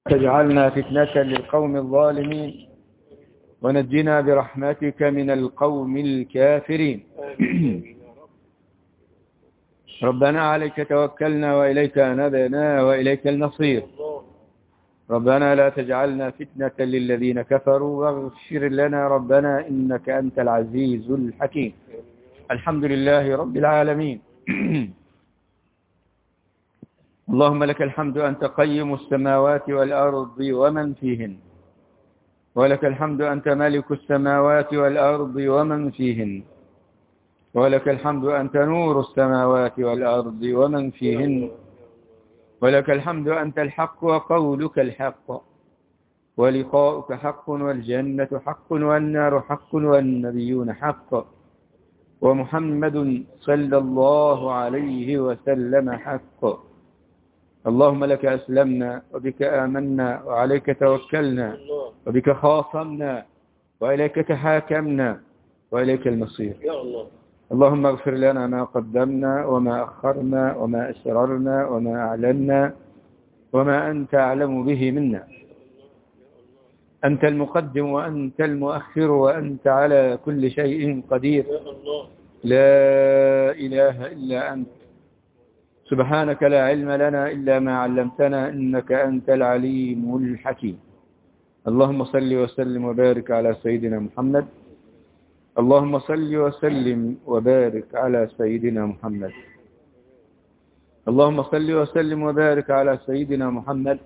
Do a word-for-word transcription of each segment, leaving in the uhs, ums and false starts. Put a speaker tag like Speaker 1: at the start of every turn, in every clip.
Speaker 1: تجعلنا فتنة للقوم الظالمين ونجنا برحمتك من القوم الكافرين. ربنا عليك توكلنا وإليك أنبنا وإليك المصير. ربنا لا تجعلنا فتنة للذين كفروا واغفر لنا ربنا إنك أنت العزيز الحكيم. الحمد لله رب العالمين. اللهم لك الحمد أنت قيم السماوات والأرض ومن فيهن، ولك الحمد أنت ملك السماوات والأرض ومن فيهن، ولك الحمد أنت نور السماوات والأرض ومن فيهن، ولك الحمد أنت الحق وقولك الحق ولقاؤك حق والجنة حق والنار حق والنبيون حق ومحمد صلى الله عليه وسلم حق. اللهم لك أسلمنا وبك آمنا وعليك توكلنا وبك خاصمنا وإليك تحاكمنا وإليك المصير. اللهم اغفر لنا ما قدمنا وما أخرنا وما أسررنا وما أعلنا وما أنت أعلم به منا. أنت المقدم وأنت المؤخر وأنت على كل شيء قدير. لا إله إلا أنت سبحانك لا علم لنا إلا ما علمتنا إنك أنت العليم الحكيم. اللهم صل وسلم وبارك على سيدنا محمد. اللهم صل وسلم وبارك على سيدنا محمد. اللهم صل وسلم وبارك على سيدنا محمد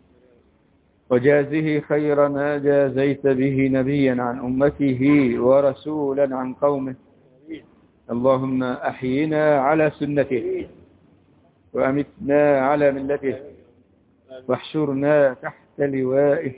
Speaker 1: وجازه خير ما جازيت به نبيا عن أمته ورسولا عن قومه. اللهم أحينا على سنته وأمتنا على ملته واحشرنا تحت لوائه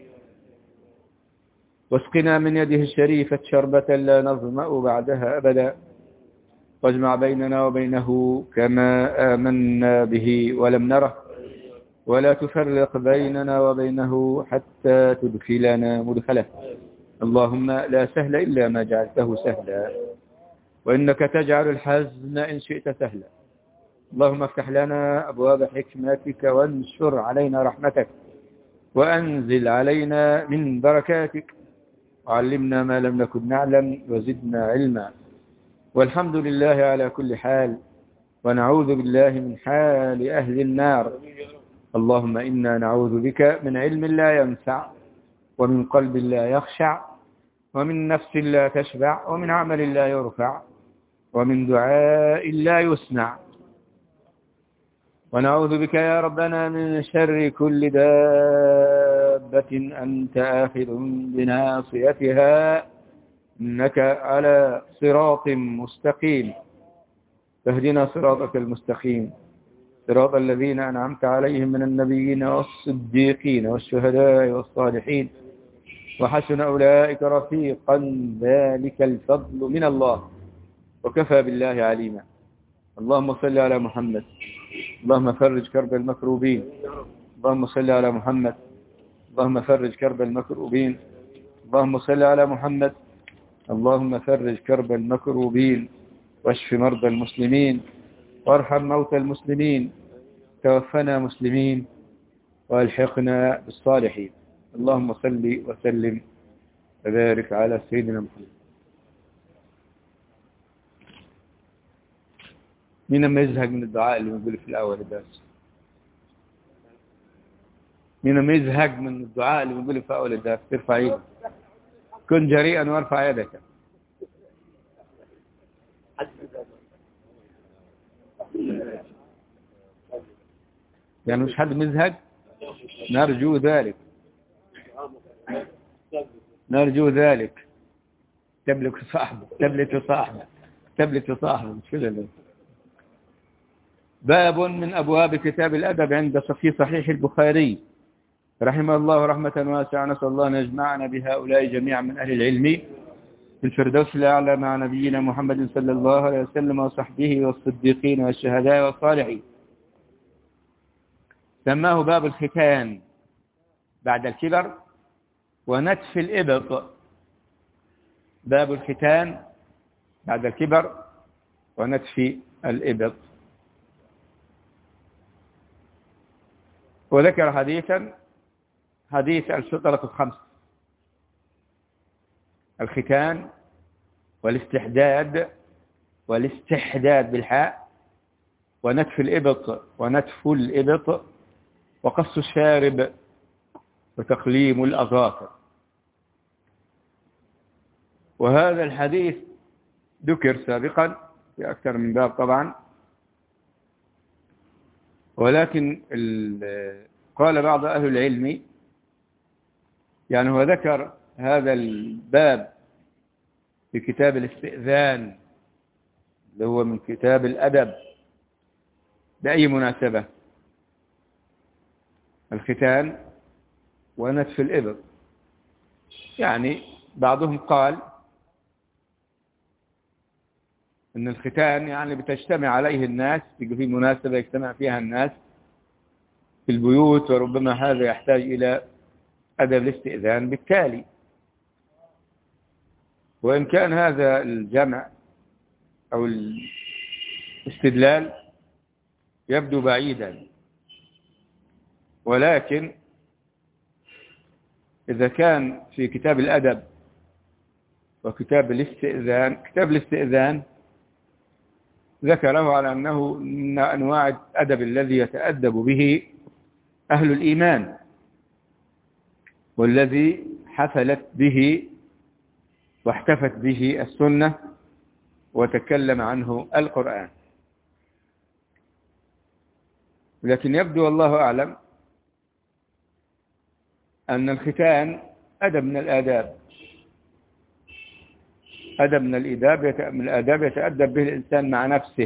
Speaker 1: واسقنا من يده الشريفة شربة لا نظمأ بعدها أبدا واجمع بيننا وبينه كما آمنا به ولم نره ولا تفرق بيننا وبينه حتى تدخلنا مدخله. اللهم لا سهل إلا ما جعلته سهلا وإنك تجعل الحزن إن شئت سهلا. اللهم افتح لنا أبواب حكمتك وانشر علينا رحمتك وأنزل علينا من بركاتك وعلمنا ما لم نكن نعلم وزدنا علما. والحمد لله على كل حال ونعوذ بالله من حال أهل النار. اللهم إنا نعوذ بك من علم لا ينفع ومن قلب لا يخشع ومن نفس لا تشبع ومن عمل لا يرفع ومن دعاء لا يسمع. ونعوذ بك يا ربنا من شر كل دابة أنت آخذ بناصيتها إنك على صراط مستقيم. فاهدنا صراطك المستقيم صراط الذين أنعمت عليهم من النبيين والصديقين والشهداء والصالحين وحسن أولئك رفيقا ذلك الفضل من الله وكفى بالله عليما. اللهم صل على محمد. اللهم فرج كرب المكروبين. اللهم صل على محمد. اللهم فرج كرب المكروبين. اللهم صل على محمد. اللهم فرج كرب المكروبين واشف مرضى المسلمين وارحم موتى المسلمين. توفنا مسلمين والحقنا بالصالحين. اللهم صل وسلم وبارك على سيدنا محمد. مين ما يزهق من الدعاء اللي بنقوله في الأول الدرس؟ مين ما يزهق من الدعاء اللي بنقوله في أول الدرس؟ ترفع يدك. كن جريئا وارفع يدك. يعني مش حد مزهق؟ نرجو ذلك نرجو ذلك. تملك صاحبه تملك صاحبه تملك صاحبه مش كده. باب من أبواب كتاب الأدب عند في صحيح البخاري رحمه الله رحمة واسعة. نسأل الله أن يجمعنا بهؤلاء جميعا من أهل العلم في الفردوس الأعلى مع نبينا محمد صلى الله عليه وسلم وصحبه والصديقين والشهداء والصالحين. سماه باب الختان بعد الكبر ونتف الإبط. باب الختان بعد الكبر ونتف الإبط. وذكر حديثا حديث الفطرة الخمس: الختان والاستحداد والاستحداد بالحاء، ونتف الإبط ونتف الإبط، وقص الشارب، وتقليم الأظافر. وهذا الحديث ذكر سابقا في أكثر من باب طبعا، ولكن قال بعض أهل العلم، يعني هو ذكر هذا الباب في كتاب الاستئذان اللي هو من كتاب الأدب بأي مناسبة؟ الختان ونتف الإبط. يعني بعضهم قال إن الختان يعني بتجتمع عليه الناس في مناسبة يجتمع فيها الناس في البيوت، وربما هذا يحتاج إلى أدب الاستئذان بالتالي. وإن كان هذا الجمع أو الاستدلال يبدو بعيدا، ولكن إذا كان في كتاب الأدب وكتاب الاستئذان، كتاب الاستئذان ذكره على أنه من أنواع الأدب الذي يتأدب به أهل الإيمان، والذي حفلت به واحتفت به السنة وتكلم عنه القرآن. لكن يبدو والله أعلم أن الختان أدب من الآداب، أدب من الآداب من الآداب يتأدب به الإنسان مع نفسه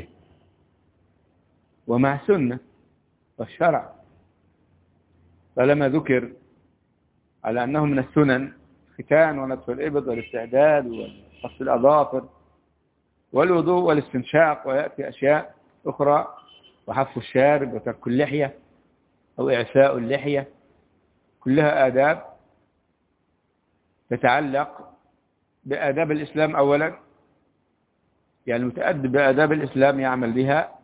Speaker 1: ومع السنة والشرع. فلما ذكر على أنه من السنن الختان ونتف الإبط والاستعداد وقص الأظافر والوضوء والاستنشاق، ويأتي أشياء أخرى، وحف الشارب وترك اللحية أو إعفاء اللحية، كلها آداب تتعلق بآداب الإسلام أولا، يعني متأدب بآداب الإسلام يعمل بها،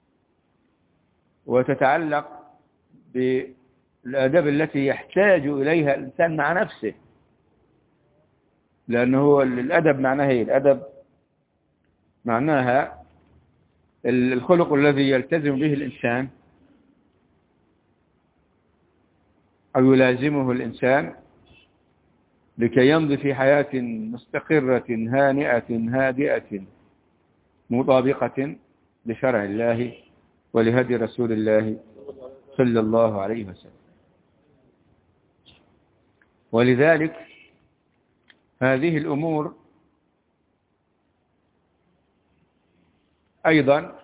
Speaker 1: وتتعلق بالآداب التي يحتاج إليها الإنسان مع نفسه، لأنه الأدب معناها هي الأدب معناها الخلق الذي يلتزم به الإنسان أو يلازمه الإنسان لكي يمضي في حياة مستقرة هانئة هادئة مطابقة لشرع الله ولهدي رسول الله صلى الله عليه وسلم. ولذلك هذه الأمور أيضا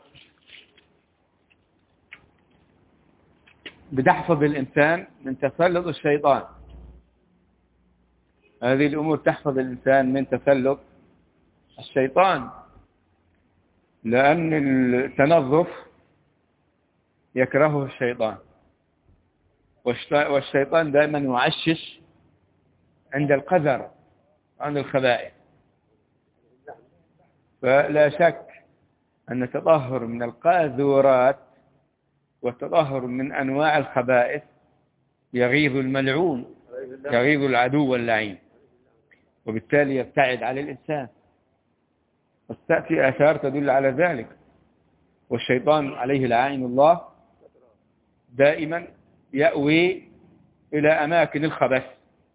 Speaker 1: بتحفظ الإنسان من تسلط الشيطان. هذه الأمور تحفظ الإنسان من تسلط الشيطان، لأن التنظف يكرهه الشيطان، والشيطان دائما يعشش عند القذر عند الخبائث. فلا شك أن التطهر من القاذورات والتطهر من أنواع الخبائث يغيظ الملعون، يغيظ العدو اللعين، وبالتالي يبتعد على الإنسان. وستأتي آثار تدل على ذلك. والشيطان عليه لعائن الله دائما يأوي إلى أماكن الخبث،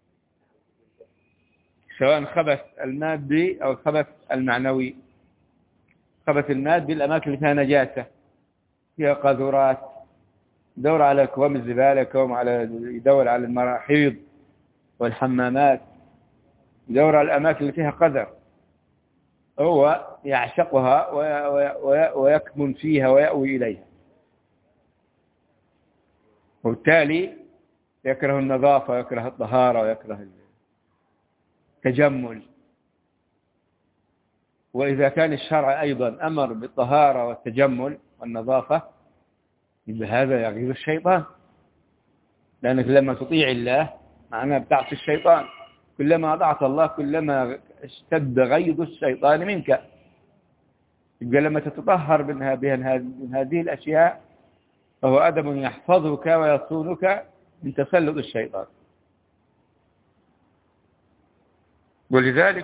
Speaker 1: سواء الخبث المادي أو الخبث المعنوي. خبث المادي الأماكن اللي فيها نجاسة، فيها قاذورات، يدور على كوام الزبالة، كوام على يدور على المراحيض والحمامات، يدور على الأماكن اللي فيها قذر، هو يعشقها ويكمن فيها ويأوي إليها، وبالتالي يكره النظافة ويكره الطهارة ويكره التجمل. وإذا كان الشرع أيضا أمر بالطهارة والتجمل والنظافة، بهذا يغيظ الشيطان، لأنك لما تطيع الله معناه بتعصي الشيطان. كلما أطعت الله كلما اشتد غيظ الشيطان منك. يبقى لما تتطهر من هذه الأشياء فهو أدب يحفظك ويصونك من تسلط الشيطان. ولذلك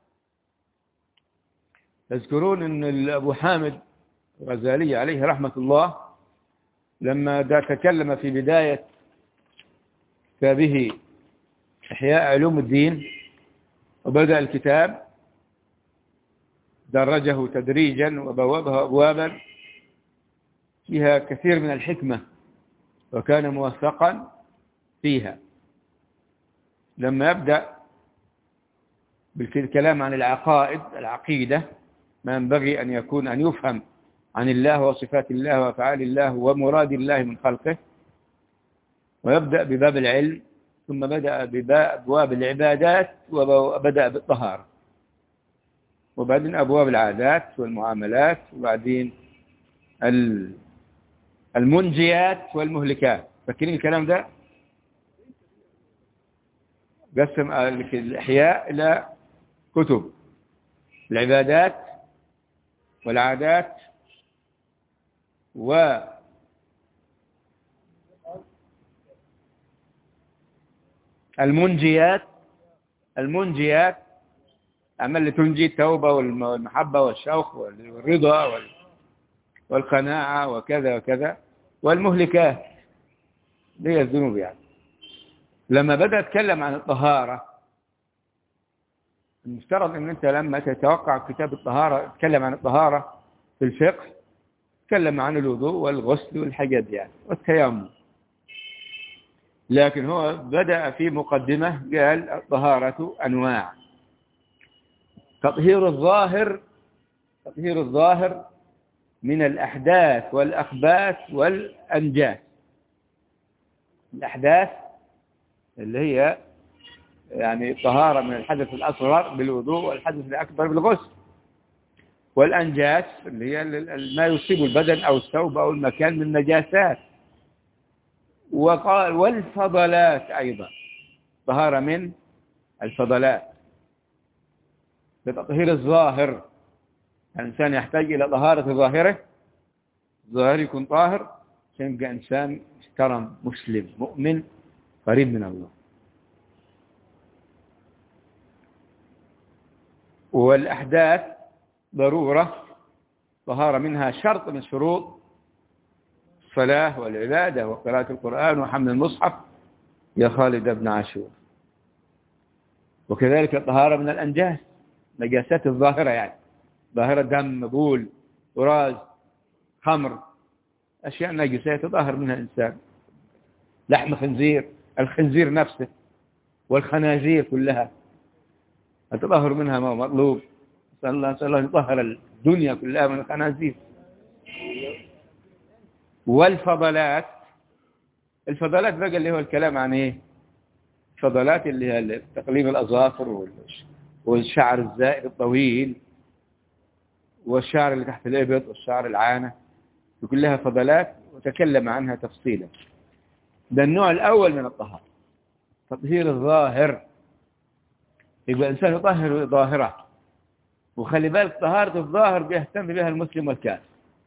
Speaker 1: تذكرون أن أبو حامد الغزالي عليه رحمة الله لما تكلم في بداية كتابه إحياء علوم الدين وبدأ الكتاب درجه تدريجا وبوابها أبوابا فيها كثير من الحكمة وكان موفقا فيها. لما يبدأ بالكلام عن العقائد العقيدة ما ينبغي أن يكون أن يفهم عن الله وصفات الله وأفعال الله ومراد الله من خلقه، ويبدأ بباب العلم، ثم بدأ بأبواب العبادات وبدأ بالطهارة، وبعدين أبواب العادات والمعاملات، وبعدين المنجيات والمهلكات. فاكرين الكلام ده؟ قسم الإحياء إلى كتب: العبادات والعادات والمنجيات. المنجيات أعمال اللي تنجي: التوبة والمحبة والشوق والرضا والقناعة وكذا وكذا. والمهلكات هي الذنوب. يعني لما بدأ أتكلم عن الطهارة، المفترض أن أنت لما تتوقع كتاب الطهارة تتكلم عن الطهارة في الفقه، تتكلم عن الوضوء والغسل والحاجات يعني والتيمم، لكن هو بدأ في مقدمة قال الطهارة أنواع: تطهير الظاهر تطهير الظاهر من الأحداث والأخباث والأنجاس. الأحداث اللي هي يعني الطهارة من الحدث الأصغر بالوضوء والحدث الأكبر بالغسل، والأنجاس اللي هي ما يصيب البدن أو الثوب أو المكان من نجاسات، وقال والفضلات أيضا، طهارة من الفضلات. بتطهير الظاهر، الإنسان يحتاج إلى طهارة ظاهره، ظاهر يكون طاهر عشان يبقى إنسان محترم مسلم مؤمن قريب من الله. والأحداث ضرورة، طهارة منها شرط من شروط الصلاة والعبادة وقراءة القرآن وحمل المصحف يا خالد بن عاشور. وكذلك الطهارة من الأنجاس، نجاسات الظاهرة، يعني ظاهرة دم، بول، وراز، خمر، أشياء نجسة يتطهر منها الإنسان. لحم خنزير، الخنزير نفسه والخنازير كلها التطهر منها ما مطلوب. صلى الله عليه وسلم يطهر الدنيا كلها من الخنازير. والفضلات، الفضلات بقى اللي هو الكلام عن ايه؟ الفضلات اللي هي تقليم الأظافر والشعر الزائد الطويل والشعر اللي تحت الإبط والشعر العانة، وكلها فضلات وتكلم عنها تفصيلا. ده النوع الأول من الطهارة، تطهير الظاهر. يبقى الإنسان يطهر ظاهره، وخلي بالك طهارة الظاهر بيهتم بها المسلم والكافر.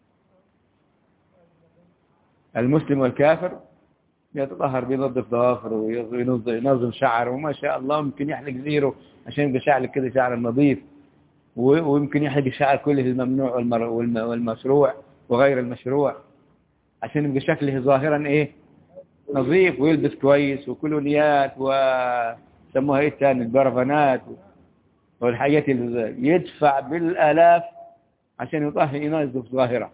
Speaker 1: المسلم والكافر يتطهر، بينظف ظافره وينظم شعره، وما شاء الله ممكن يحلق زيره عشان يبقى شعر كده شعر نظيف، ويمكن يحلق الشعر كله الممنوع والمشروع وغير المشروع عشان يبقى شكله ظاهرا ايه؟ نظيف، ويلبس كويس، وكله نيات وسموها ايه تاني، البرفانات والحاجات اللي يدفع بالآلاف عشان يطهر ينظف ظاهره.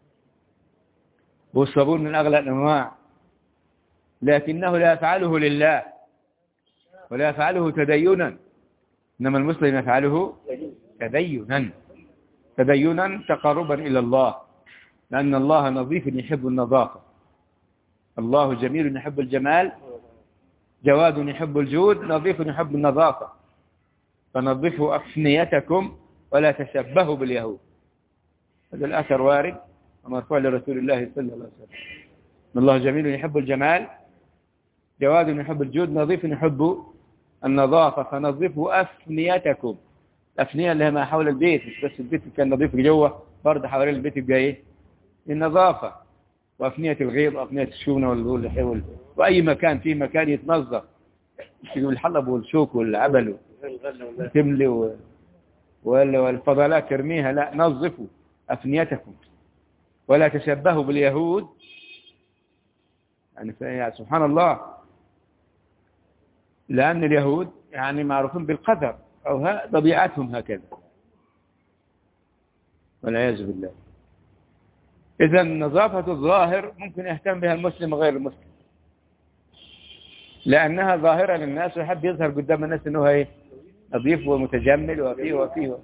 Speaker 1: والصابون من أغلى الأنواع، لكنه لا يفعله لله ولا يفعله تدينا، إنما المسلم يفعله تدينا تدينا تقربا إلى الله، لأن الله نظيف يحب النظافة. الله جميل يحب الجمال، جواد يحب الجود، نظيف يحب النظافة. فنظفوا أفنيتكم ولا تشبهوا باليهود. هذا الأثر وارد ومرفوع لرسول الله صلى الله عليه وسلم. الله جميل يحب الجمال، جواد يحب الجود، نظيف يحب النظافة. فنظفوا أفنيتكم. الأفنية اللي هي ما حول البيت، مش بس البيت كان نظيف جوه، برضه حوالين البيت يبقى ايه؟ النظافة. وأفنية الغيظ وأفنية الشونة والحول، وأي مكان فيه مكان يتنظف، يشيلوا الحلب والشوك والعبل تملي و... والفضلات ترميها. لا، نظفوا أفنيتكم ولا تشبهوا باليهود. يعني سبحان الله، لأن اليهود يعني معروفين بالقدر، أو ها طبيعتهم هكذا والعياذ بالله. إذا نظافة الظاهر ممكن يهتم بها المسلم وغير المسلم، لأنها ظاهرة للناس ويحب يظهر قدام الناس أنه إيه نظيف ومتجمل وفيه وفيه.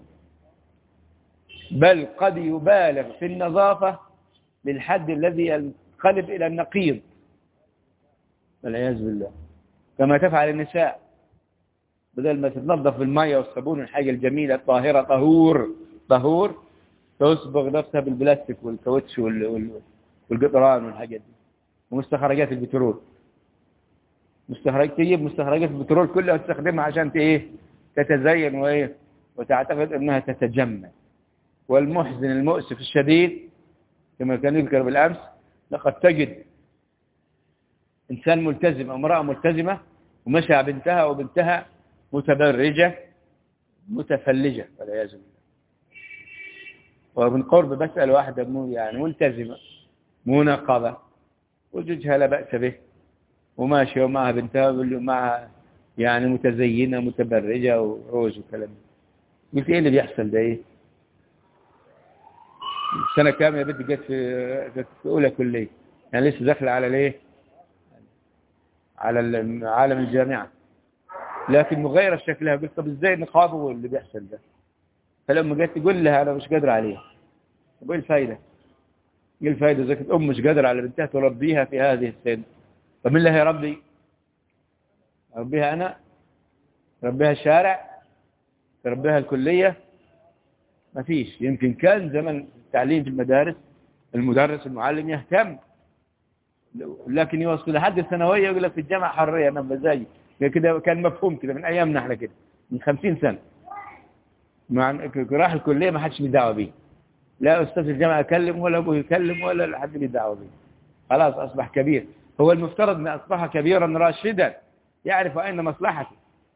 Speaker 1: بل قد يبالغ في النظافة للحد الذي ينقلب إلى النقيض والعياذ بالله، كما تفعل النساء. بدل ما تتنظف بالماء والصابون والحاجة الجميلة الطاهرة طهور طهور، تصبغ نفسها بالبلاستيك والكاوتش والقطران والحاجات دي ومستخرجات البترول. مستخرجات تجيب مستخرجات البترول كلها وتستخدمها عشان ايه تتزين وايه وتعتقد انها تتجمل. والمحزن المؤسف الشديد كما كان يذكر بالامس، لقد تجد انسان ملتزم، امرأة ملتزمة ومشى بنتها وبنتها متبرجة متفلجة والعياذ بالله. ومن قرب بسأل واحدة مو يعني ملتزمة منقبة وزوجها لا بأس به وماشية ومعها بنتها ومعها يعني متزينة متبرجة وروج وكلام. قلت ايه اللي بيحصل ده؟ ايه السنة كام يا بنتي؟ جت في جت في اولى كلية، يعني لسه داخله على ليه على عالم الجامعة، لكن مغيرة شكلها. قلت طب ازاي نقابه واللي بيحصل ده؟ فلما جت تقول لها انا مش قادر عليها. طب ايه الفايدة؟ ايه الفايدة اذا كنت ام مش قادر على بنتها تربيها في هذه السن؟ طب مين اللي هيربي؟ ربيها انا؟ ربيها الشارع؟ ربيها الكلية؟ ما فيش. يمكن كان زمن التعليم في المدارس المدرس المعلم يهتم، لكن يوصل لحد الثانوية يقول لك في الجامعة حرية انا بمزاجي كده. كان مفهوم كده من ايامنا احنا كده من خمسين سنة. مع راح الكلية ما حدش بيدعوه بيه، لا أستاذ الجامعة يكلم ولا أبوه يكلم ولا حد بيدعوه بيه. خلاص أصبح كبير. هو المفترض أن أصبح كبيرا راشدا يعرف أين مصلحته،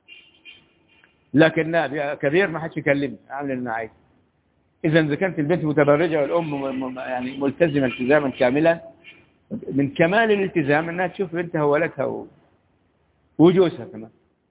Speaker 1: لكن لا، كبير ما حدش يكلمه عامل اللي عايز. إذا إذا كانت البنت متبرجة والأم يعني ملتزمة التزاما كاملا، من كمال الالتزام أنها تشوف بنتها وولدها وجوزها كمان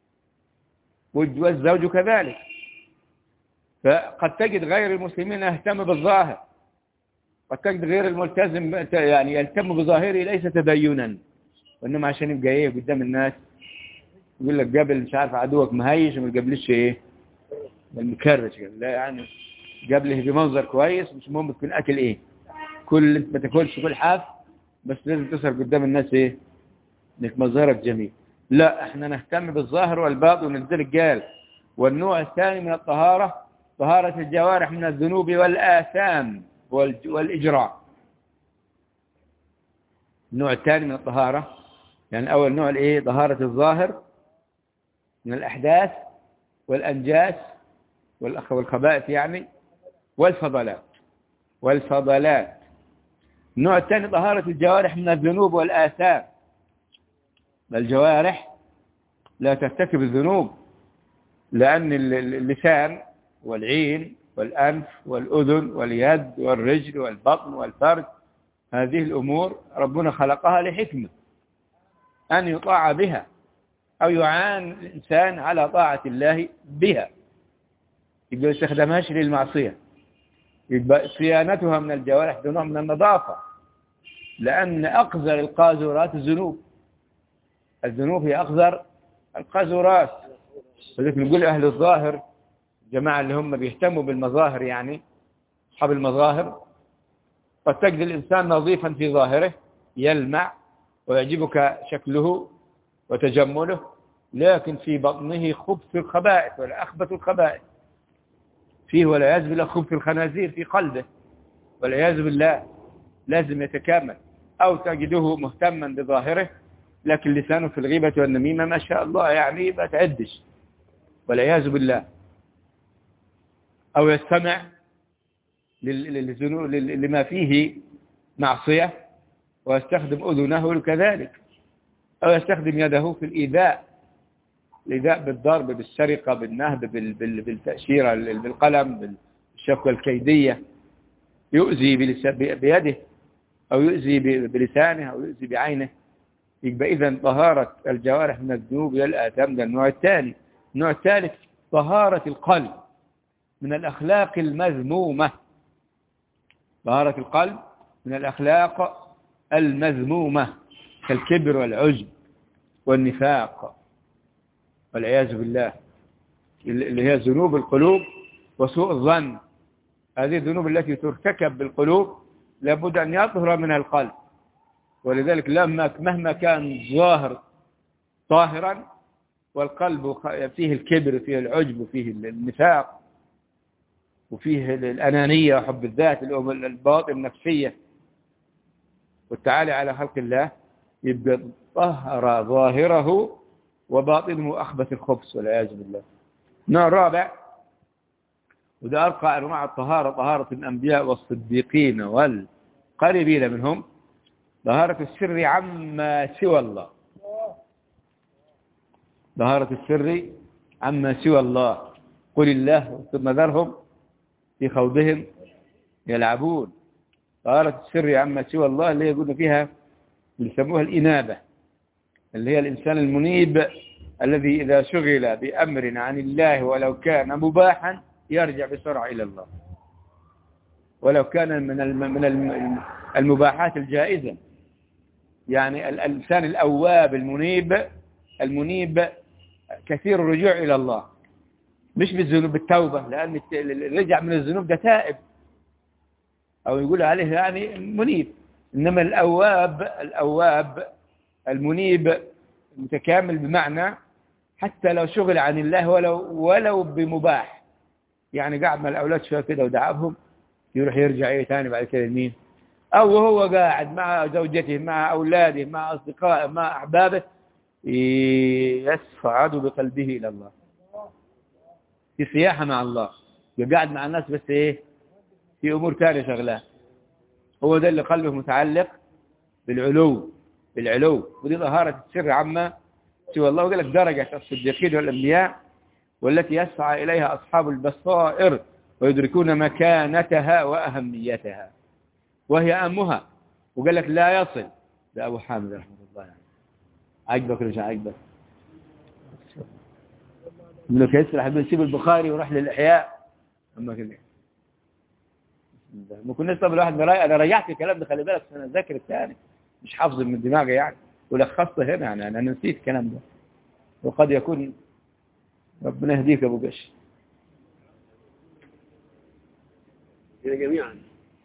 Speaker 1: والزوج كذلك. فقد تجد غير المسلمين يهتم بالظاهر، قد تجد غير الملتزم يعني يهتم بظاهره ليس تدينا، وإنما عشان يبقى ايه قدام الناس يقول لك قبل مش عارف عدوك مهيش وما قبلش ايه المكرش. لا يعني قبله بمنظر كويس، مش مهم تكون اكل ايه، كل انت ما تاكلش كل حاف، بس لازم تظهر قدام الناس ايه انك مظهرك جميل. لا، احنا نهتم بالظاهر والباطن وننزل قال. والنوع الثاني من الطهارة طهارة الجوارح من الذنوب والآثام والإجراء. النوع الثاني من الطهارة، يعني أول نوع الإيه طهارة الظاهر من الأحداث والأنجاس والخبائث يعني والفضلات والفضلات. النوع الثاني طهارة الجوارح من الذنوب والآثام. الجوارح لا ترتكب الذنوب، لأن اللسان والعين والأنف والأذن واليد والرجل والبطن والفرج هذه الأمور ربنا خلقها لحكمة أن يطاع بها أو يعان الإنسان على طاعة الله بها، يبقى يستخدمهاش للمعصية. يبقى صيانتها من الجوارح ده نوع من النظافة، لأن أقذر القاذورات الذنوب. الذنوب هي أقذر القاذورات. فذلك نقول أهل الظاهر جماعة اللي هم بيهتموا بالمظاهر، يعني أصحاب المظاهر، قد تجد الإنسان نظيفا في ظاهره يلمع ويعجبك شكله وتجمله، لكن في بطنه خبث الخبائث ولا أخبث الخبائث فيه، والعياذ بالله خبث الخنازير في قلبه والعياذ بالله. لازم يتكامل. أو تجده مهتما بظاهره لكن لسانه في الغيبة والنميمة ما شاء الله يعني ما تعدش والعياذ بالله. أو يستمع لما فيه معصية ويستخدم أذنه كذلك، أو يستخدم يده في الإيذاء الإيذاء بالضرب، بالسرقة، بالنهب، بالتأشيرة، بالقلم، بالشكوى الكيدية، يؤذي بيده أو يؤذي بلسانه أو يؤذي بعينه. يبقى إذن طهارة الجوارح من الذنوب إلى الآثام ده النوع الثاني. النوع الثالث طهارة القلب من الأخلاق المذمومة. طهارة القلب من الأخلاق المذمومة كالكبر والعجب والنفاق والعياذ بالله، اللي هي ذنوب القلوب وسوء الظن. هذه الذنوب التي ترتكب بالقلوب لابد أن يطهر منها القلب. ولذلك لما مهما كان ظاهر طاهرا والقلب فيه الكبر، فيه العجب، وفيه النفاق، وفيه الأنانية وحب الذات، الباطن النفسية والتعالي على خلق الله، يبقى طهر ظاهره وباطنه أخبث الخبث والعياذ بالله. النوع الرابع، وده أرقى أنواع الطهارة، طهارة الأنبياء والصديقين والقريبين منهم، طهارة السر عما سوى الله. طهارة السر عما سوى الله. قل الله ثم ذرهم في خوضهم يلعبون. طهارة السر عما سوى الله اللي يقولون فيها اللي يسموها الإنابة، اللي هي الإنسان المنيب الذي إذا شغل بأمر عن الله ولو كان مباحا يرجع بسرعة إلى الله، ولو كان من من المباحات الجائزة. يعني الإنسان الأواب المنيب المنيب كثير الرجوع إلى الله، مش بالذنوب، بالتوبة، لأن الرجع من الذنوب ده تائب، أو يقول عليه يعني منيب. إنما الأواب الأواب المنيب متكامل، بمعنى حتى لو شغل عن الله ولو ولو بمباح، يعني قاعد مع الأولاد شوية كده ودعبهم، يروح يرجع إيه تاني بعد كده لمين؟ أو وهو قاعد مع زوجته، مع أولاده، مع أصدقائه، مع أحبابه، يصعد بقلبه إلى الله في سياحة مع الله، قاعد مع الناس بس إيه في أمور ثانية شغلات. هو ده اللي قلبه متعلق بالعلو بالعلو ودي طهارة السر عما سوى الله. وقال لك درجة الصديقين والأنبياء والتي يسعى إليها أصحاب البصائر ويدركون مكانتها وأهميتها وهي أمها. وقال لك لا يصل، ده أبو حامد رحمه الله يعني. عجبك ولا مش عجبك؟ من لك يسرح بنسيب البخاري وراح للإحياء أما كده ما كناش. طب الواحد برايق، أنا رجعت الكلام ده، خلي بالك أنا ذاكر الثاني مش حافظ من دماغي يعني، ولخصته هنا يعني، أنا نسيت الكلام ده، وقد يكون ربنا يهديك أبو قش
Speaker 2: إلى جميعا.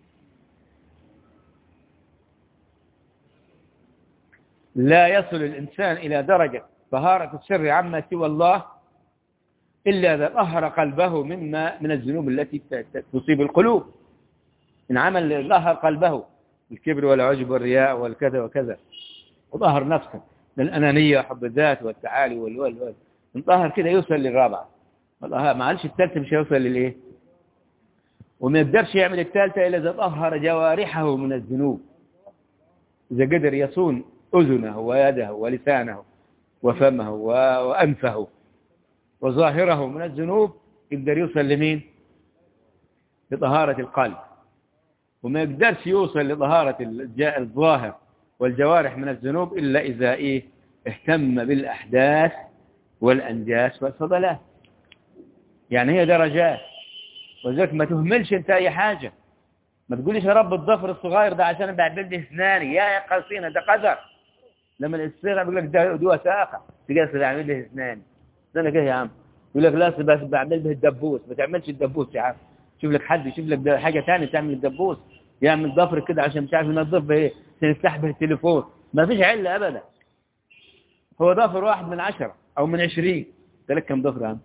Speaker 1: لا يصل الإنسان إلى درجة طهارة السر عما سوى الله إلا إذا طهر قلبه مما من الذنوب التي تصيب القلوب. إن عمل ظهر قلبه الكبر والعجب والرياء والكذا وكذا، وظهر نفسه من الأنانية وحب الذات والتعالي والوال وال انطهر كده يوصل للرابعة. ما عادش الثالثة مش هيوصل للإيه، وما يقدرش يعمل الثالثة إلا إذا طهر جوارحه من الذنوب. إذا قدر يصون أذنه ويده ولسانه وفمه وأنفه وظاهره من الذنوب، يقدر يوصل لمين؟ لطهارة القلب. وما يقدرش يوصل لطهارة الظاهر والجوارح من الذنوب إلا إذا إيه اهتم بالأحداث والأنجاس والفضلات. يعني هي درجات، وذلك ما تهملش انت أي حاجة. ما تقوليش يا رب الضفر الصغير ده عشان بعمل لي اسناني، يا يا قصينا ده قدر. لما الصغير بيقول لك ده دي وثاقة، تجلس بعمل لي اسناني، اسنانك ايه يا عم؟ يقول لك لا بس بعمل به الدبوس. ما تعملش الدبوس يا عم، شوف لك حد يشوف لك حاجة ثانيه تعمل الدبوس. يعمل ضفر كده عشان مش عارف ينظف به ايه، عشان يفتح به التليفون. ما فيش علة ابدا، هو ضفر واحد من عشرة او من عشرين. قال لك كم ضفر يا عم؟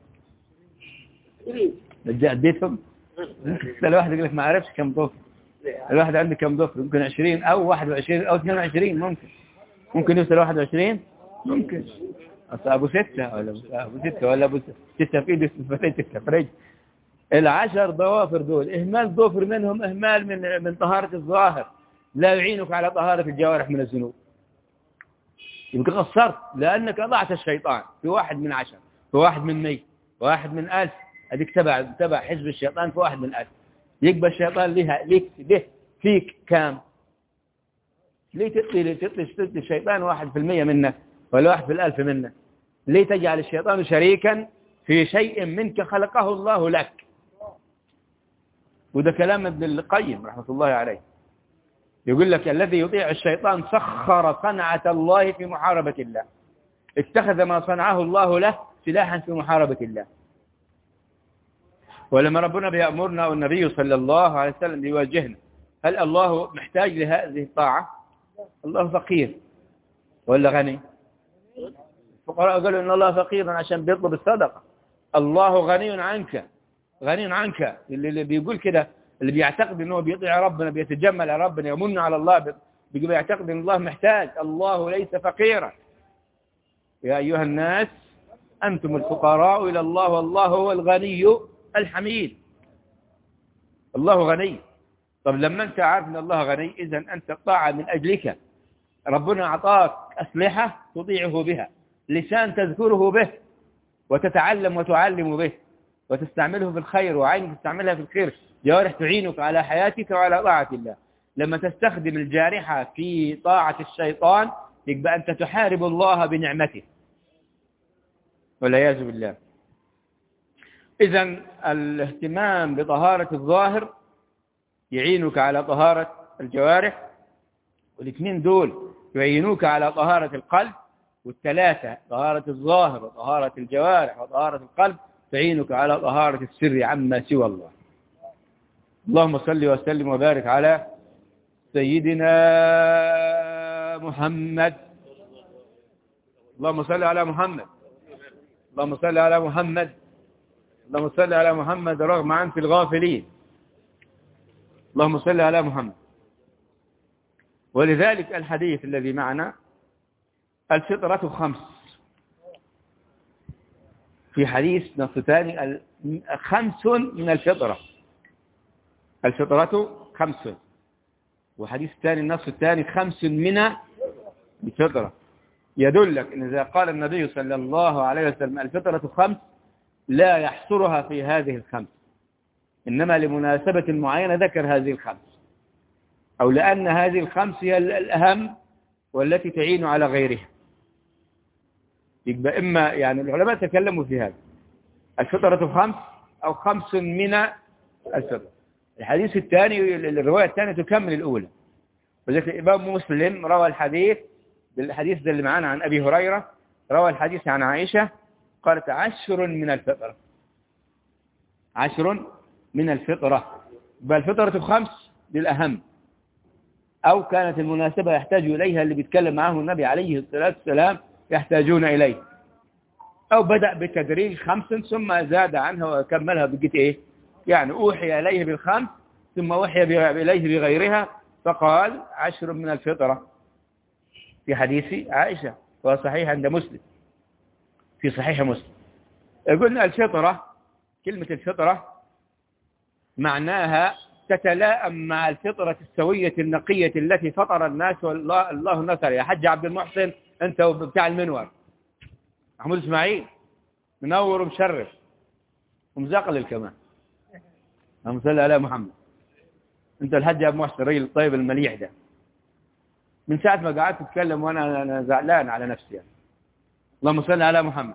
Speaker 1: اديتهم الواحد يقول لك ما عرفش كم ضفر. الواحد عنده كم ضفر؟ ممكن عشرين او واحد وعشرين او اثنين وعشرين، ممكن ممكن يوصل واحد وعشرين، ممكن ابو ستة ولا ابو ستة ولا ابو ستة في ايده ستة في رجل. العشر ضوافر دول اهمال ضفر منهم اهمال من من طهارة الظاهر لا يعينك على طهارة الجوارح من الذنوب. يبقى قصرت لأنك أضعت الشيطان في واحد من عشر، في واحد من مية، في واحد من ألف. أديك تبع تبع حزب الشيطان في واحد من ألف. يقبل الشيطان لها ليك به فيك كام؟ ليه تطلي تطلي تطلي الشيطان واحد في المية منك ولا واحد في الألف منك؟ ليه تجعل الشيطان شريكا في شيء منك خلقه الله لك؟ وده كلام ابن القيم رحمة الله عليه، يقول لك الذي يطيع الشيطان سخر صنعة الله في محاربة الله، اتخذ ما صنعه الله له سلاحا في محاربة الله. ولما ربنا بيأمرنا والنبي صلى الله عليه وسلم بيواجهنا، هل الله محتاج لهذه الطاعة؟ الله فقير ولا غني؟ الفقراء قالوا إن الله فقير عشان بيطلب الصدقة. الله غني عنك، غني عنك. اللي بيقول كده، اللي بيعتقد إنه بيطيع ربنا، بيتجمل على ربنا، يمن على الله، بيعتقد إن الله محتاج. الله ليس فقيرا. يا أيها الناس أنتم الفقراء إلى الله والله هو الغني الحميد. الله غني. طب لما أنت عارف أن الله غني، إذن أنت الطاعة من أجلك. ربنا أعطاك أسلحة تطيعه بها، لسان تذكره به وتتعلم وتعلم به وتستعمله في الخير، وعين تستعملها في الخير، جوارح تعينك على حياتك وعلى طاعة الله. لما تستخدم الجارحة في طاعة الشيطان يبقى أنت تحارب الله بنعمته والعياذ بالله. إذن الاهتمام بطهارة الظاهر يعينك على طهارة الجوارح، والاثنين دول يعينوك على طهارة القلب، والثلاثة طهارة الظاهر وطهارة الجوارح وطهارة القلب تعينك على طهارة السر عما سوى الله. اللهم صل وسلم وبارك على سيدنا محمد. اللهم صل على محمد. اللهم صل على محمد. اللهم صل على محمد رغم عنف الغافلين. اللهم صل على محمد. ولذلك الحديث الذي معنا الفطرة خمس، في حديث نص ثاني خمس من الفطرة، الفطرة خمس، وحديث الثاني النص الثاني خمس من الفطرة، يدلك إن إذا قال النبي صلى الله عليه وسلم الفطرة خمس لا يحصرها في هذه الخمس، إنما لمناسبة معينة ذكر هذه الخمس، أو لأن هذه الخمس هي الأهم والتي تعين على غيرها. يبقى إما يعني العلماء تكلموا في هذا، الفطرة خمس أو خمس من الفطرة. الحديث الثاني، الرواية الثانية تكمل الأولى. وذلك الإمام مسلم روى الحديث بالحديث ده اللي معانا عن أبي هريرة، روى الحديث عن عائشة قالت عشر من الفطرة، عشر من الفطرة. بالفطرة خمس للأهم، أو كانت المناسبة يحتاج إليها اللي بيتكلم معه النبي عليه الصلاة والسلام يحتاجون إليه، أو بدأ بتدريج خمس ثم زاد عنها وكملها بقيت إيه، يعني أوحي إليه بالخمس ثم أوحي إليه بغيرها، فقال عشر من الفطرة في حديث عائشة وصحيح عند مسلم، في صحيح مسلم. قلنا الفطرة، كلمة الفطرة معناها تتلائم مع الفطرة السوية النقية التي فطر الناس والله الله الناس عليها. يا حج عبد المحسن أنت وبتاع المنور محمود إسماعيل منور ومشرف ومزقلل كمان، اللهم صل على محمد. أنت الحج عبد المحسن الرجل الطيب المليح ده، من ساعة ما قعدت تتكلم وأنا أنا زعلان على نفسي يعني. اللهم صل على محمد.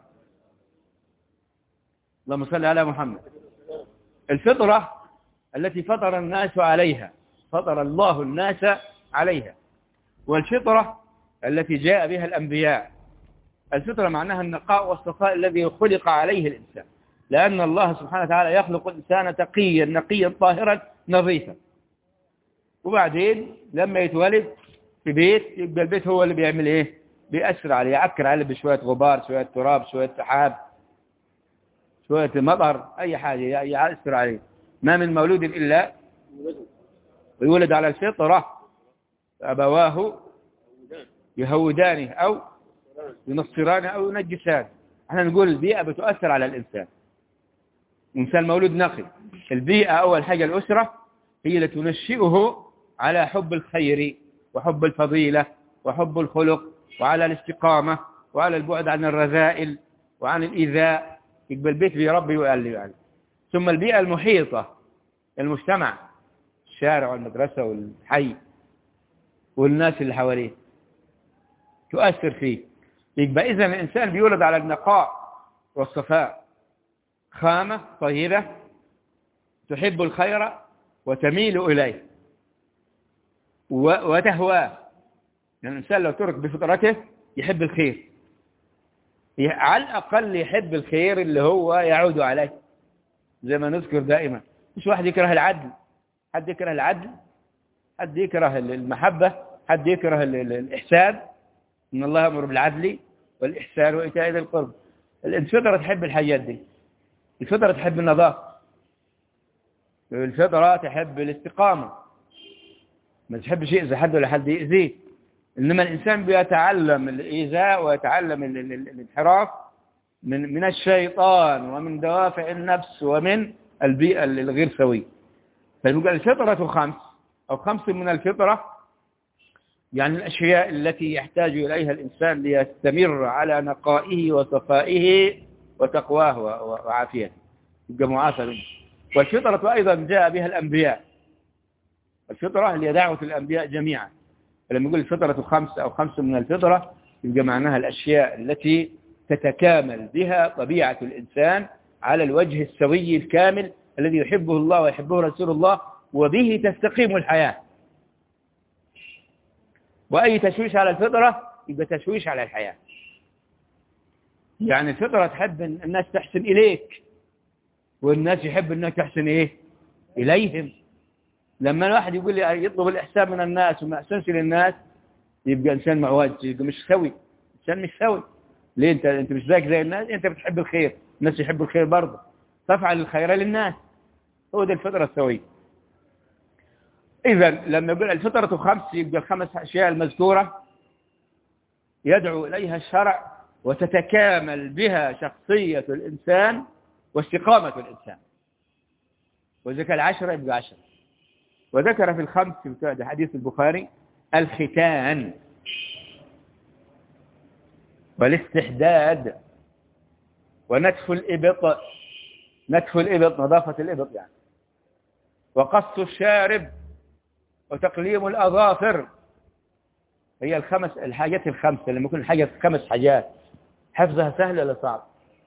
Speaker 1: اللهم صل على محمد. الفطرة التي فطر الناس عليها، فطر الله الناس عليها، والفطرة التي جاء بها الأنبياء. الفطرة معناها النقاء والصفاء الذي خلق عليه الإنسان، لأن الله سبحانه وتعالى يخلق الإنسان تقيا نقيا طاهرا نظيفا، وبعدين لما يتولد في بيت يبقى البيت هو اللي بيعمل إيه؟ بيأثر عليه، يعكر عليه بشوية غبار، شوية تراب، شوية سحاب، شوية مطر، أي حاجة يأثر عليه. ما من مولود إلا ويولد على الفطرة، أبواه يهودانه أو ينصرانه أو ينجسانه. احنا نقول البيئة بتؤثر على الإنسان. الإنسان مولود نقي. البيئة أول حاجة الأسرة هي اللي تنشئه على حب الخير وحب الفضيلة وحب الخلق وعلى الاستقامة وعلى البعد عن الرذائل وعن الإيذاء، يبقى البيت بيربي ويقلب يعني. ثم البيئة المحيطة، المجتمع، الشارع والمدرسة والحي والناس اللي حواليه تؤثر فيه. يبقى إذن الإنسان بيولد على النقاء والصفاء، خامة طيبة تحب الخير وتميل إليه وتهواه. يعني الإنسان لو ترك بفطرته يحب الخير، على الأقل يحب الخير اللي هو يعود عليه، زي ما نذكر دائما. مش واحد يكره العدل، حد يكره العدل، حد يكره المحبة، حد يكره الإحسان. إن الله يأمر بالعدل والإحسان وإيتاء ذي القرب. الفطرة تحب الحاجات دي، الفطرة تحب النظافة، الفطرة تحب الاستقامة، ما تحبش يأذي حد ولا حد يأذيه. إنما الإنسان بيتعلم الإيذاء ويتعلم الانحراف من من الشيطان ومن دوافع النفس ومن البيئة الغير سوية. فيقول الفطرة خمس أو خمس من الفطرة، يعني الأشياء التي يحتاج إليها الإنسان ليستمر على نقائه وصفائه وتقواه وعافيته، يبقى معافى منه. والفطرة أيضا جاء بها الأنبياء، الفطرة هي دعوة الأنبياء جميعا. فلما يقول الفطرة خمس أو خمس من الفطرة، يبقى معناها الأشياء التي تتكامل بها طبيعة الإنسان على الوجه السوي الكامل الذي يحبه الله ويحبه رسول الله، وبه تستقيم الحياة. وأي تشويش على الفطرة يبقى تشويش على الحياة. يعني الفطرة تحب الناس تحسن إليك، والناس يحب أنك تحسن إيه إليهم. لما الواحد يقول لي يطلب الإحسان من الناس وما أحسنش للناس، يبقى إنسان معوج، يبقى مش سوي، إنسان مش سوي. ليه؟ أنت أنت مش زيك زي الناس، أنت بتحب الخير، الناس يحبوا الخير برضه، تفعل الخير للناس. هو ده الفطرة السوية. إذا لما يقول الفطرة خمس، يبقى الخمس أشياء المذكورة يدعو إليها الشرع وتتكامل بها شخصية الإنسان واستقامة الإنسان. وذكر العشرة يبقى عشرة. وذكر في الخمس في حديث البخاري الختان والاستحداد ونتف الإبط، نتف الإبط نظافة الإبط يعني، وقص الشارب وتقليم الأظافر. هي الخمس الحاجات الخمسة. لما يكون الحاجة خمس حاجات حفظها سهل ولا صعب؟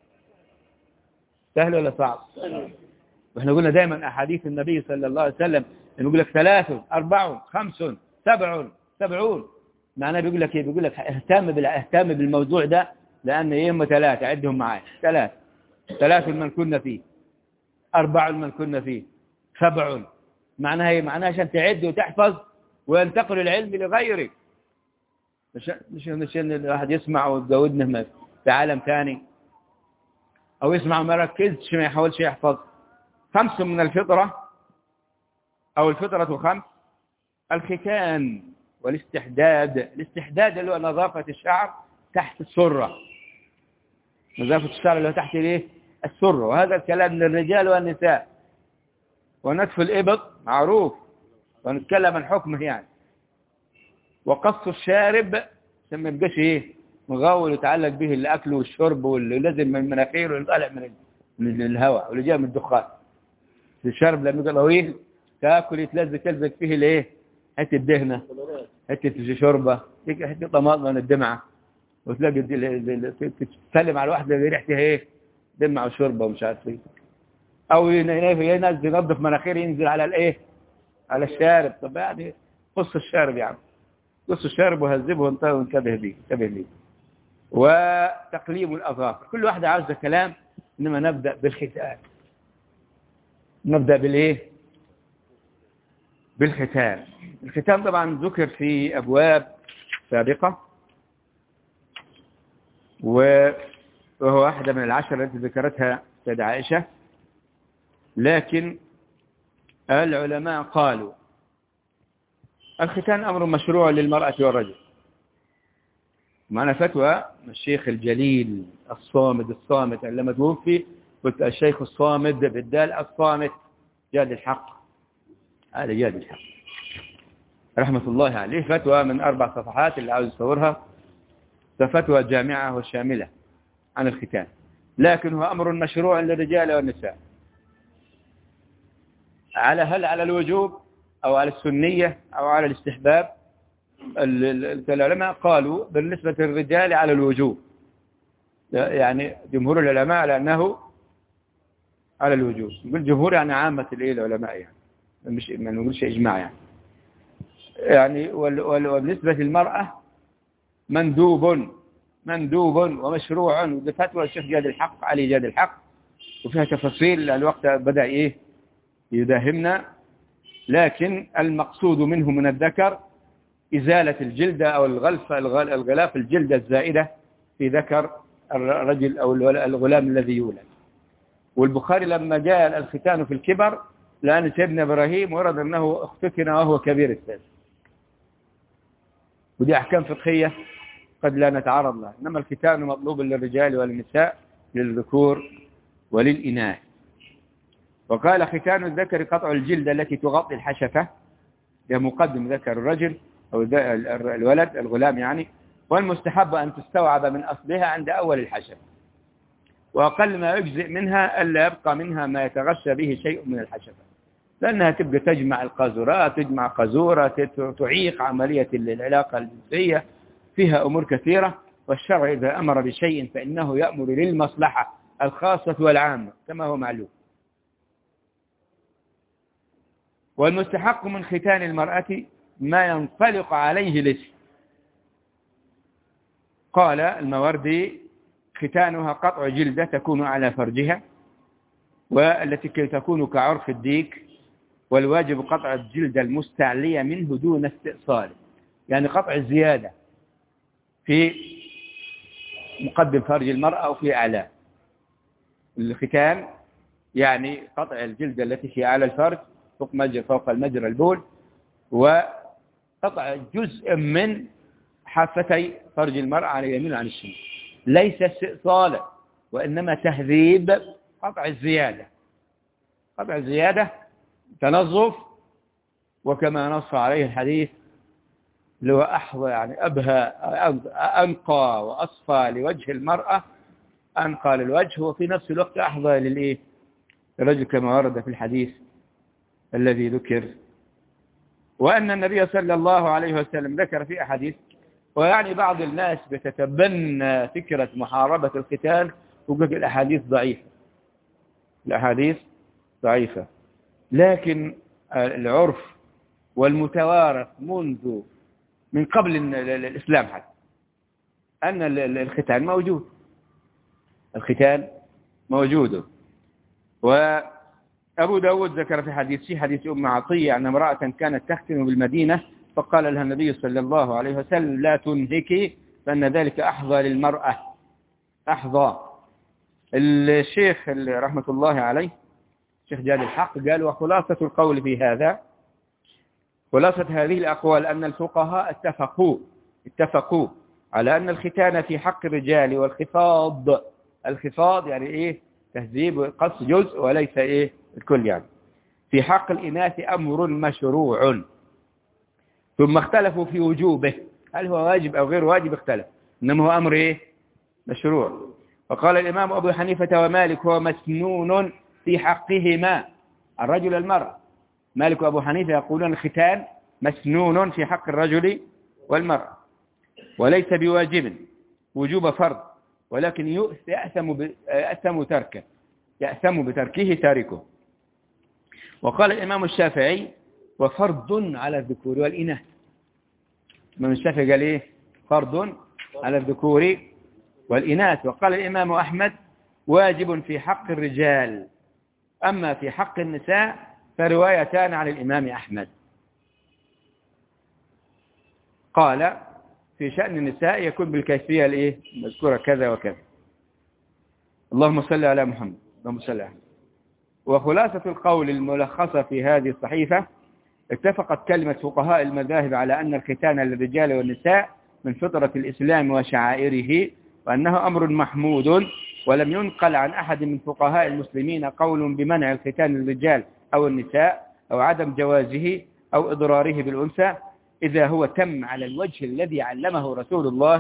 Speaker 1: سهل ولا صعب؟ واحنا قلنا دائما أحاديث النبي صلى الله عليه وسلم يقول لك ثلاث أربع خمس سبع سبعون. معناه بيقول لك ايه؟ بيقول لك اهتم بال اهتم بالموضوع ده، لأن يهم ثلاثة عدهم معايا، ثلاث ثلاث من كنا فيه، أربع من كنا فيه، سبع. معناها ايه؟ معناها عشان تعد وتحفظ وينتقل العلم لغيرك. مش مش مش ان الواحد يسمع ويجودنا في عالم ثاني، او يسمع وما يركزش ما يحاولش يحفظ. خمس من الفطرة او الفطرة خمس: الختان والاستحداد. الاستحداد اللي هو نظافة الشعر تحت السرة، نظافة الشعر اللي هو تحت الايه؟ السرة. وهذا الكلام للرجال والنساء. ونتف الإبط معروف ونتكلم عن حكمه يعني. وقص الشارب ثم يبقاش ايه مغول يتعلق به الاكل والشرب واللي لازم من المناخير واللي طالع من من الهواء واللي جاي من الدخان. الشارب لما يبقى طويل تاكل يتلزق تلزق فيه الايه؟ حته دهنه، حته شوربه، حته طماطم من الدمعه، وتلاقي تسلم على واحده اللي ريحتها ايه؟ دمعه وشوربه ومش عارف ايه. او ينزل ينظف مناخير ينزل على الايه؟ على الشارب. طب يعني قص الشارب يا عم، قص الشارب وهذبه وانتبه به انتبه به. وتقليم الأظافر. كل واحدة عاوزة كلام، إنما نبدأ بالختان. نبدأ بالإيه؟ بالختان. الختان طبعا ذكر في أبواب سابقة، وهو واحدة من العشر التي ذكرتها سيدة عائشة. لكن العلماء قالوا الختان أمر مشروع للمرأة والرجل. معنا فتوى الشيخ الجليل الصامد الصامت لما توفي، قلت الشيخ الصامد بالدال الصامت جاد الحق، هذا جاد الحق رحمة الله عليه. فتوى من أربع صفحات اللي عاوز يصورها ففتوى جامعة وشاملة عن الختان، لكن هو أمر مشروع للرجال والنساء. على هل على الوجوب أو على السنية أو على الاستحباب؟ العلماء قالوا بالنسبة للرجال على الوجوب، يعني جمهور العلماء على أنه على الوجوب. نقول جمهور يعني عامة العلماء، يعني مش ما نقولش إجماع يعني. يعني وبالنسبة للمرأة مندوب مندوب ومشروع، وده فتوى الشيخ جاد الحق علي جاد الحق، وفيها تفاصيل الوقت بدأ إيه يداهمنا. لكن المقصود منه من الذكر إزالة الجلدة أو الغلف الغلاف الجلدة الزائدة في ذكر الرجل أو الغلام الذي يولد. والبخاري لما جاء الختان في الكبر لأن سيدنا إبراهيم ورد أنه اختتن وهو كبير السن، ودي أحكام فقهية قد لا نتعرض لها. إنما الختان مطلوب للرجال والنساء، للذكور وللإناث. وقال ختان الذكر قطع الجلد التي تغطي الحشفة، ده مقدم ذكر الرجل أو الولد الغلام يعني، والمستحب أن تستوعب من أصلها عند أول الحشفة، وأقل ما يجزئ منها ألا يبقى منها ما يتغشى به شيء من الحشفة، لأنها تبقى تجمع القاذورات، تجمع قاذورة، تعيق عملية العلاقة الجنسية، فيها أمور كثيرة. والشرع إذا أمر بشيء فإنه يأمر للمصلحة الخاصة والعامة كما هو معلوم. والمستحق من ختان المرأة ما ينطلق عليه الاسم. قال الماوردي ختانها قطع جلدة تكون على فرجها، والتي تكون كعرف الديك، والواجب قطع الجلدة المستعلية منه دون استئصاله، يعني قطع الزيادة في مقدم فرج المرأة أو في أعلاه. الختان يعني قطع الجلدة التي في أعلى الفرج فوق مجرى فوق المجرى البول، وقطع جزء من حافتي فرج المرأة على اليمين وعلى الشمال، ليس استئصالا وإنما تهذيب قطع الزيادة. قطع الزيادة تنظف، وكما نص عليه الحديث لو أحظى يعني أبهى أنقى وأصفى لوجه المرأة، أنقى للوجه وفي نفس الوقت أحظى للإيه الرجل كما ورد في الحديث الذي ذكر. وأن النبي صلى الله عليه وسلم ذكر في أحاديث، ويعني بعض الناس بتتبنى فكرة محاربة الختان وقلت الأحاديث ضعيفة، الأحاديث ضعيفة، لكن العرف والمتوارث منذ من قبل الإسلام حتى أن الختان موجود، الختان موجود. وأبو داود ذكر في حديث في حديث أم عطية أن امرأة كانت تختن بالمدينة، فقال لها النبي صلى الله عليه وسلم لا تنهكي فإن ذلك أحظى للمرأة، أحظى. الشيخ رحمة الله عليه الشيخ جاد الحق قال وخلاصة القول في هذا، خلاصة هذه الأقوال أن الفقهاء اتفقوا اتفقوا على أن الختان في حق الرجال والخفاض، الخفاض يعني إيه تهذيب قص جزء وليس إيه الكل، يعني في حق الإناث أمر مشروع. ثم اختلفوا في وجوبه، هل هو واجب أو غير واجب اختلف، إنما هو أمر إيه مشروع. وقال الإمام أبو حنيفة ومالك هو مسنون في حقهما، الرجل المرأة. مالك وأبو حنيفة يقولون الختان مسنون في حق الرجل والمرأة، وليس بواجب وجوب فرض، ولكن يأثم يأثم تركه، يأثم بتركه تاركه. وقال الإمام الشافعي وفرض على الذكور والإناث. الإمام الشافعي قال إيه فرض على الذكور والإناث. وقال الإمام أحمد واجب في حق الرجال، أما في حق النساء فروايتان عن الإمام أحمد. قال في شأن النساء يكون بالكيفية الإيه مذكورة كذا وكذا. اللهم صل على محمد. اللهم صل على. وخلاصة القول الملخصة في هذه الصحيفة اتفقت كلمة فقهاء المذاهب على أن الختان للرجال والنساء من فطرة الإسلام وشعائره، وأنه أمر محمود، ولم ينقل عن أحد من فقهاء المسلمين قول بمنع الختان للرجال أو النساء أو عدم جوازه أو إضراره بالأنثى إذا هو تم على الوجه الذي علمه رسول الله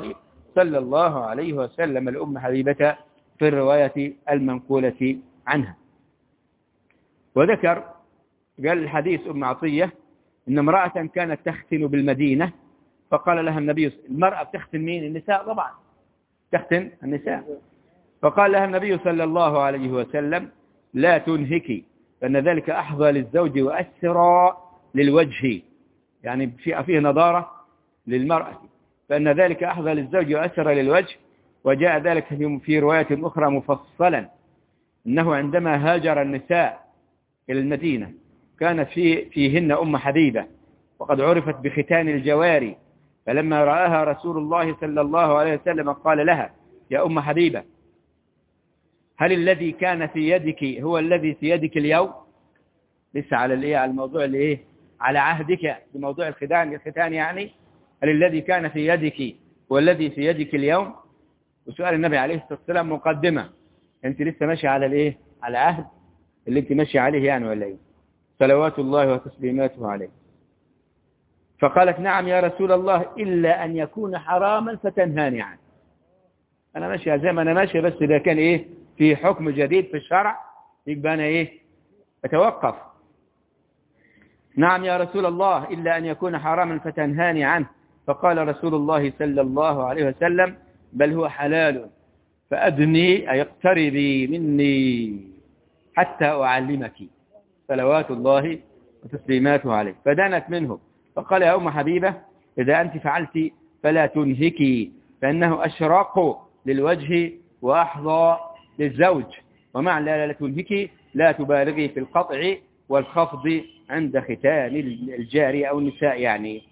Speaker 1: صلى الله عليه وسلم الأم حبيبة في الرواية المنقولة عنها. وذكر قال الحديث أم عطية إن امرأة كانت تختن بالمدينة، فقال لها النبي، المرأة بتختن مين؟ النساء طبعا، تختن النساء. فقال لها النبي صلى الله عليه وسلم لا تنهكي، فإن ذلك أحظى للزوج وأسرى للوجه، يعني فيه نضارة للمرأة، فإن ذلك أحظى للزوج وأسرى للوجه. وجاء ذلك في رواية أخرى مفصلا إنه عندما هاجر النساء إلى المدينة كانت في فيهن أم حبيبة وقد عرفت بختان الجواري، فلما رآها رسول الله صلى الله عليه وسلم قال لها يا أم حبيبة هل الذي كان في يدك هو الذي في يدك اليوم؟ لسه على الايه، على الموضوع اللي ايه، على عهدك بموضوع الختان، الختان يعني هل الذي كان في يدك هو الذي في يدك اليوم؟ وسؤال النبي عليه الصلاة والسلام مقدمة، انت لسه ماشي على الايه، على عهد اللي انت ماشي عليه يعني ولا ايه؟ صلوات الله وتسليماته عليه. فقالت نعم يا رسول الله إلا أن يكون حراما فتنهاني عنه. أنا ماشي زي ما أنا ماشي، بس إذا كان إيه في حكم جديد في الشرع يبقى أنا إيه أتوقف. نعم يا رسول الله إلا أن يكون حراما فتنهاني عنه. فقال رسول الله صلى الله عليه وسلم بل هو حلال فأدني أي اقتربي مني حتى أعلمك، صلوات الله وتسليماته عليه. فدانت منه فقال يا أم حبيبة إذا أنت فعلت فلا تنهكي، فإنه أشرق للوجه وأحظى للزوج، ومعنى لا تنهكي لا تبالغي في القطع والخفض عند ختان الجارية أو النساء يعني.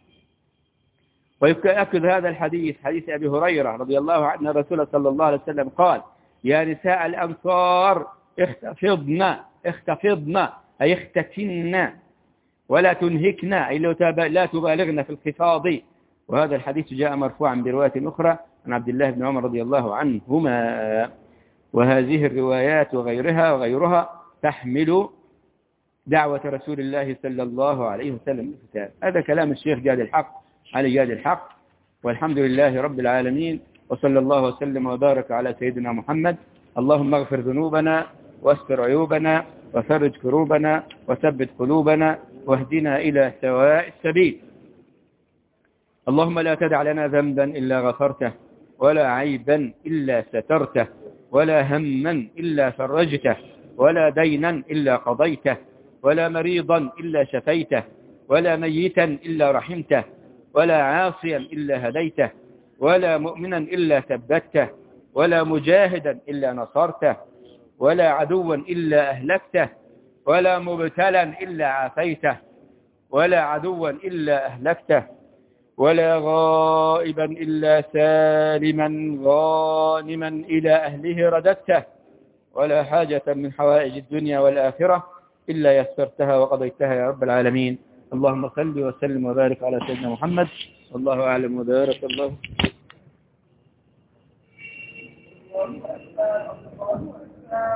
Speaker 1: ويؤكد هذا الحديث حديث أبي هريرة رضي الله عنه الرسول صلى الله عليه وسلم قال يا نساء الأنصار اختفضن اختفضن أي اختتن ولا تنهكن أي لا تبالغن في الخفاض. وهذا الحديث جاء مرفوعا برواية أخرى عن عبد الله بن عمر رضي الله عنهما. وهذه الروايات وغيرها وغيرها تحمل دعوة رسول الله صلى الله عليه وسلم. هذا كلام الشيخ جاد الحق علي جاد الحق، والحمد لله رب العالمين، وصلى الله وسلم وبارك على سيدنا محمد. اللهم اغفر ذنوبنا واستر عيوبنا وفرج كروبنا وثبت قلوبنا واهدنا إلى سواء السبيل. اللهم لا تدع لنا ذنبا إلا غفرته، ولا عيبا إلا سترته، ولا هما إلا فرجته، ولا دينا إلا قضيته، ولا مريضا إلا شفيته، ولا ميتا إلا رحمته، ولا عاصيا إلا هديته، ولا مؤمنا إلا ثبته، ولا مجاهدا إلا نصرته، ولا عدوا إلا أهلكته، ولا مبتلا إلا عافيته، ولا عدوا إلا أهلكته، ولا غائبا إلا سالما غانما إلى أهله رددته، ولا حاجة من حوائج الدنيا والآخرة إلا يسرتها وقضيتها يا رب العالمين. اللهم صل وسلم وبارك على سيدنا محمد، والله أعلم وبارك الله.